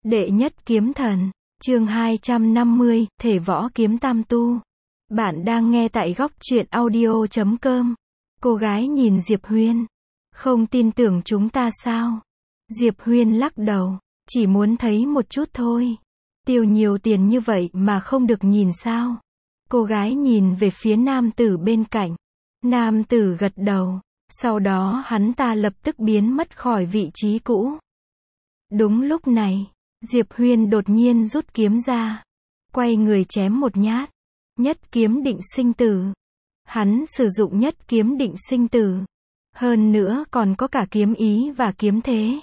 Đệ nhất kiếm thần, chương 250, thể võ kiếm tam tu. Bạn đang nghe tại góc truyện audio.com. Cô gái nhìn Diệp Huyên. Không tin tưởng chúng ta sao? Diệp Huyên lắc đầu. Chỉ muốn thấy một chút thôi. Tiêu nhiều tiền như vậy mà không được nhìn sao? Cô gái nhìn về phía nam tử bên cạnh. Nam tử gật đầu. Sau đó hắn ta lập tức biến mất khỏi vị trí cũ. Đúng lúc này, Diệp Huyên đột nhiên rút kiếm ra. Quay người chém một nhát. Nhất kiếm định sinh tử. Hắn sử dụng nhất kiếm định sinh tử. Hơn nữa còn có cả kiếm ý và kiếm thế.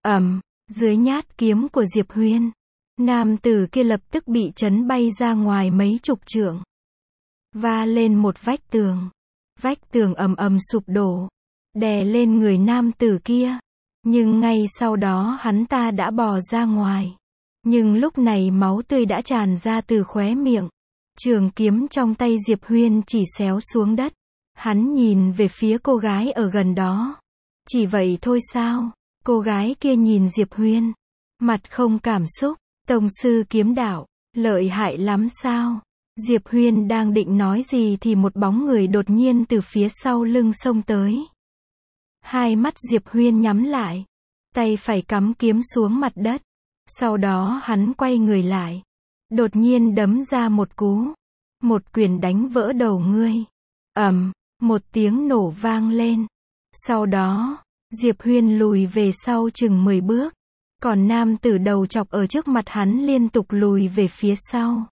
Dưới nhát kiếm của Diệp Huyên, nam tử kia lập tức bị chấn bay ra ngoài mấy chục trượng. Va lên một vách tường. Vách tường ầm ầm sụp đổ. Đè lên người nam tử kia. Nhưng ngay sau đó hắn ta đã bò ra ngoài. Nhưng lúc này máu tươi đã tràn ra từ khóe miệng. Trường kiếm trong tay Diệp Huyên chỉ xéo xuống đất. Hắn nhìn về phía cô gái ở gần đó. Chỉ vậy thôi sao? Cô gái kia nhìn Diệp Huyên. Mặt không cảm xúc. Tông sư kiếm đạo. Lợi hại lắm sao? Diệp Huyên đang định nói gì thì một bóng người đột nhiên từ phía sau lưng xông tới. Hai mắt Diệp Huyên nhắm lại. Tay phải cắm kiếm xuống mặt đất. Sau đó hắn quay người lại. Đột nhiên đấm ra một cú. Một quyền đánh vỡ đầu ngươi. Một tiếng nổ vang lên. Sau đó, Diệp Huyên lùi về sau chừng 10 bước. Còn nam tử đầu chọc ở trước mặt hắn liên tục lùi về phía sau.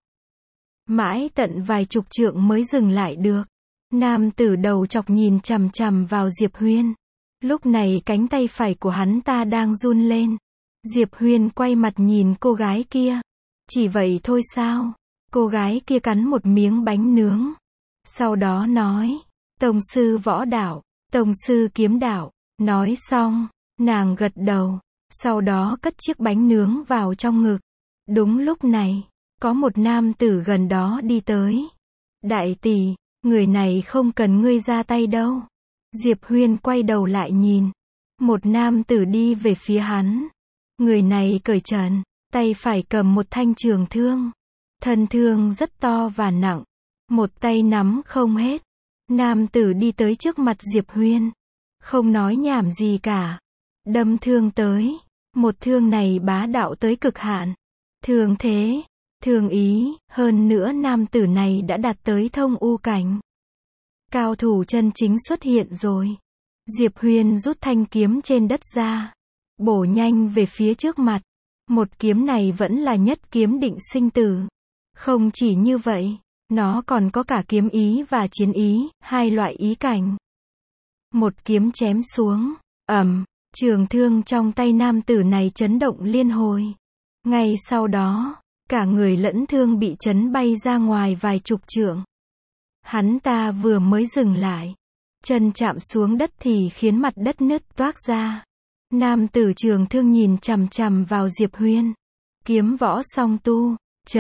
Mãi tận vài chục trượng mới dừng lại được. Nam tử đầu chọc nhìn chằm chằm vào Diệp Huyên. Lúc này cánh tay phải của hắn ta đang run lên. Diệp Huyên quay mặt nhìn cô gái kia. Chỉ vậy thôi sao? Cô gái kia cắn một miếng bánh nướng. Sau đó nói, tông sư võ đạo, tông sư kiếm đạo. Nói xong, nàng gật đầu. Sau đó cất chiếc bánh nướng vào trong ngực. Đúng lúc này, có một nam tử gần đó đi tới. Đại tỷ, người này không cần ngươi ra tay đâu. Diệp Huyên quay đầu lại nhìn. Một nam tử đi về phía hắn. Người này cởi trần, tay phải cầm một thanh trường thương. Thân thương rất to và nặng. Một tay nắm không hết. Nam tử đi tới trước mặt Diệp Huyên. Không nói nhảm gì cả. Đâm thương tới. Một thương này bá đạo tới cực hạn. Thương thế, thương ý, hơn nữa nam tử này đã đạt tới thông u cảnh. Cao thủ chân chính xuất hiện rồi. Diệp Huyên rút thanh kiếm trên đất ra. Bổ nhanh về phía trước mặt. Một kiếm này vẫn là nhất kiếm định sinh tử. Không chỉ như vậy, nó còn có cả kiếm ý và chiến ý, hai loại ý cảnh. Một kiếm chém xuống. Trường thương trong tay nam tử này chấn động liên hồi. Ngay sau đó, cả người lẫn thương bị chấn bay ra ngoài vài chục trượng. Hắn ta vừa mới dừng lại. Chân chạm xuống đất thì khiến mặt đất nứt toác ra. Nam tử trường thương nhìn chằm chằm vào Diệp Huyên. Kiếm võ song tu.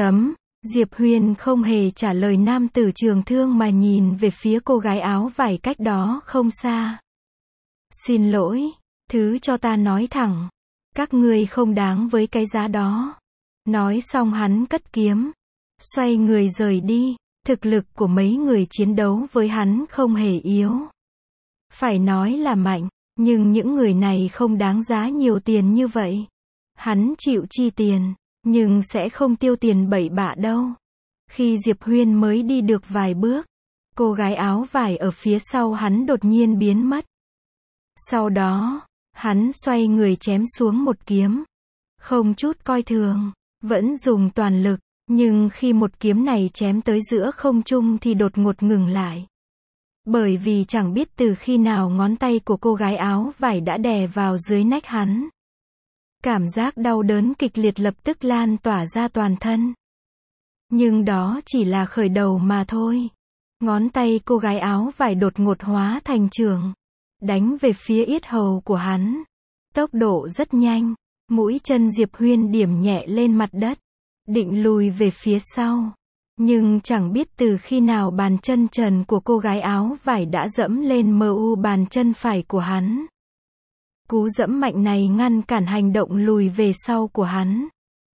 Diệp Huyên không hề trả lời nam tử trường thương mà nhìn về phía cô gái áo vải cách đó không xa. Xin lỗi, thứ cho ta nói thẳng. Các ngươi không đáng với cái giá đó. Nói xong hắn cất kiếm. Xoay người rời đi. Thực lực của mấy người chiến đấu với hắn không hề yếu. Phải nói là mạnh. Nhưng những người này không đáng giá nhiều tiền như vậy. Hắn chịu chi tiền. Nhưng sẽ không tiêu tiền bậy bạ đâu. Khi Diệp Huyên mới đi được vài bước. Cô gái áo vải ở phía sau hắn đột nhiên biến mất. Sau đó, hắn xoay người chém xuống một kiếm. Không chút coi thường. Vẫn dùng toàn lực. Nhưng khi một kiếm này chém tới giữa không trung thì đột ngột ngừng lại. Bởi vì chẳng biết từ khi nào ngón tay của cô gái áo vải đã đè vào dưới nách hắn. Cảm giác đau đớn kịch liệt lập tức lan tỏa ra toàn thân. Nhưng đó chỉ là khởi đầu mà thôi. Ngón tay cô gái áo vải đột ngột hóa thành trường. Đánh về phía yết hầu của hắn. Tốc độ rất nhanh. Mũi chân Diệp Huyên điểm nhẹ lên mặt đất. Định lùi về phía sau. Nhưng chẳng biết từ khi nào bàn chân trần của cô gái áo vải đã dẫm lên bàn chân phải của hắn. Cú dẫm mạnh này ngăn cản hành động lùi về sau của hắn.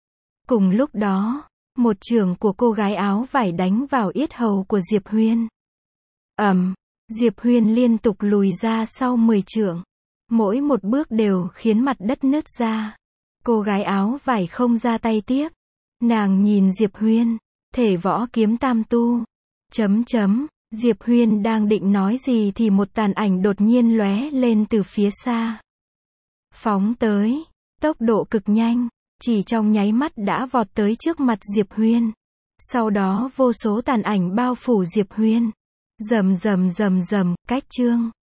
Cùng lúc đó, một chưởng của cô gái áo vải đánh vào yết hầu của Diệp Huyên. Diệp Huyên liên tục lùi ra sau 10 chưởng. Mỗi một bước đều khiến mặt đất nứt ra. Cô gái áo vải không ra tay tiếp. Nàng nhìn Diệp Huyên. Thể võ kiếm tam tu. Diệp Huyên đang định nói gì thì một tàn ảnh đột nhiên lóe lên từ phía xa. Phóng tới. Tốc độ cực nhanh. Chỉ trong nháy mắt đã vọt tới trước mặt Diệp Huyên. Sau đó vô số tàn ảnh bao phủ Diệp Huyên. Rầm rầm rầm rầm, cách chương.